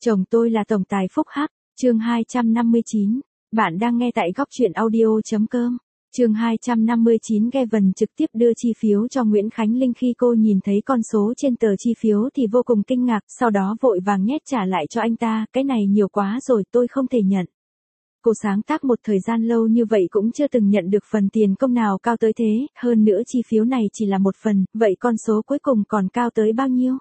Chồng tôi là tổng tài Phúc Hắc, chương 259. Bạn đang nghe tại góc truyện audio.com. Chương 259. Gavin trực tiếp đưa chi phiếu cho Nguyễn Khánh Linh. Khi cô nhìn thấy con số trên tờ chi phiếu thì vô cùng kinh ngạc, sau đó vội vàng nhét trả lại cho anh ta, cái này nhiều quá rồi, tôi không thể nhận. Cô sáng tác một thời gian lâu như vậy cũng chưa từng nhận được phần tiền công nào cao tới thế, hơn nữa chi phiếu này chỉ là một phần, vậy con số cuối cùng còn cao tới bao nhiêu?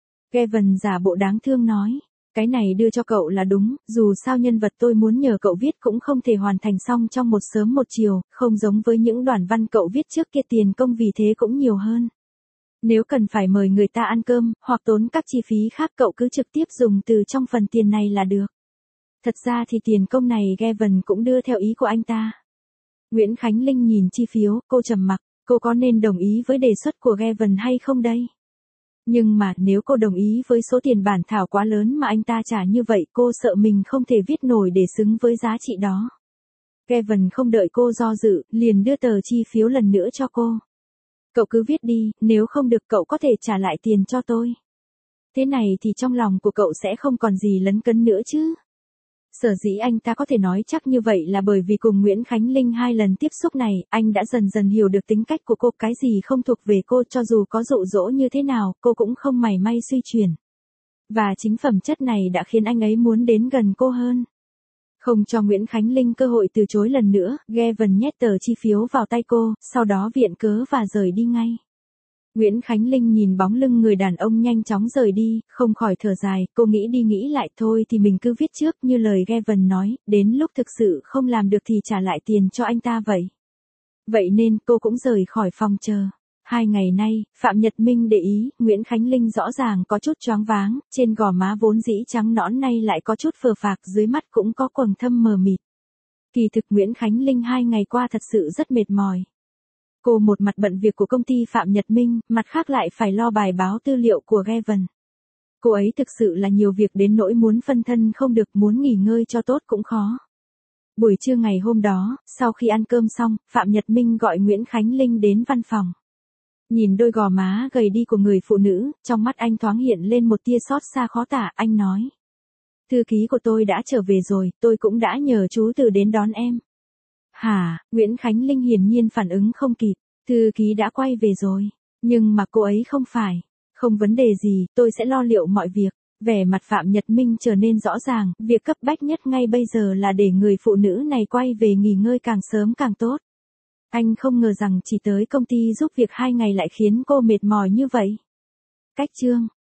Gavin giả bộ đáng thương nói. Cái này đưa cho cậu là đúng, dù sao nhân vật tôi muốn nhờ cậu viết cũng không thể hoàn thành xong trong một sớm một chiều, không giống với những đoạn văn cậu viết trước kia, tiền công vì thế cũng nhiều hơn. Nếu cần phải mời người ta ăn cơm, hoặc tốn các chi phí khác cậu cứ trực tiếp dùng từ trong phần tiền này là được. Thật ra thì tiền công này Gavin cũng đưa theo ý của anh ta. Nguyễn Khánh Linh nhìn chi phiếu, cô trầm mặc, cô có nên đồng ý với đề xuất của Gavin hay không đây? Nhưng mà nếu cô đồng ý với số tiền bản thảo quá lớn mà anh ta trả như vậy, cô sợ mình không thể viết nổi để xứng với giá trị đó. Gavin không đợi cô do dự, liền đưa tờ chi phiếu lần nữa cho cô. Cậu cứ viết đi, nếu không được cậu có thể trả lại tiền cho tôi. Thế này thì trong lòng của cậu sẽ không còn gì lấn cấn nữa chứ. Sở dĩ anh ta có thể nói chắc như vậy là bởi vì cùng Nguyễn Khánh Linh 2 lần tiếp xúc này, anh đã dần dần hiểu được tính cách của cô, cái gì không thuộc về cô cho dù có dụ dỗ như thế nào, cô cũng không mảy may suy chuyển. Và chính phẩm chất này đã khiến anh ấy muốn đến gần cô hơn. Không cho Nguyễn Khánh Linh cơ hội từ chối lần nữa, Gavin nhét tờ chi phiếu vào tay cô, sau đó viện cớ và rời đi ngay. Nguyễn Khánh Linh nhìn bóng lưng người đàn ông nhanh chóng rời đi, không khỏi thở dài, cô nghĩ đi nghĩ lại thôi thì mình cứ viết trước như lời Gavin nói, đến lúc thực sự không làm được thì trả lại tiền cho anh ta vậy. Vậy nên cô cũng rời khỏi phòng chờ. 2 ngày nay, Phạm Nhật Minh để ý, Nguyễn Khánh Linh rõ ràng có chút choáng váng, trên gò má vốn dĩ trắng nõn nay lại có chút phờ phạc, dưới mắt cũng có quầng thâm mờ mịt. Kỳ thực Nguyễn Khánh Linh 2 ngày qua thật sự rất mệt mỏi. Cô một mặt bận việc của công ty Phạm Nhật Minh, mặt khác lại phải lo bài báo tư liệu của Gavin. Cô ấy thực sự là nhiều việc đến nỗi muốn phân thân không được, muốn nghỉ ngơi cho tốt cũng khó. Buổi trưa ngày hôm đó, sau khi ăn cơm xong, Phạm Nhật Minh gọi Nguyễn Khánh Linh đến văn phòng. Nhìn đôi gò má gầy đi của người phụ nữ, trong mắt anh thoáng hiện lên một tia xót xa khó tả, anh nói. Thư ký của tôi đã trở về rồi, tôi cũng đã nhờ chú Từ đến đón em. Hả, Nguyễn Khánh Linh hiển nhiên phản ứng không kịp, thư ký đã quay về rồi, nhưng mà cô ấy không phải. Không vấn đề gì, tôi sẽ lo liệu mọi việc. Vẻ mặt Phạm Nhật Minh trở nên rõ ràng, việc cấp bách nhất ngay bây giờ là để người phụ nữ này quay về nghỉ ngơi càng sớm càng tốt. Anh không ngờ rằng chỉ tới công ty giúp việc 2 ngày lại khiến cô mệt mỏi như vậy. Cách chương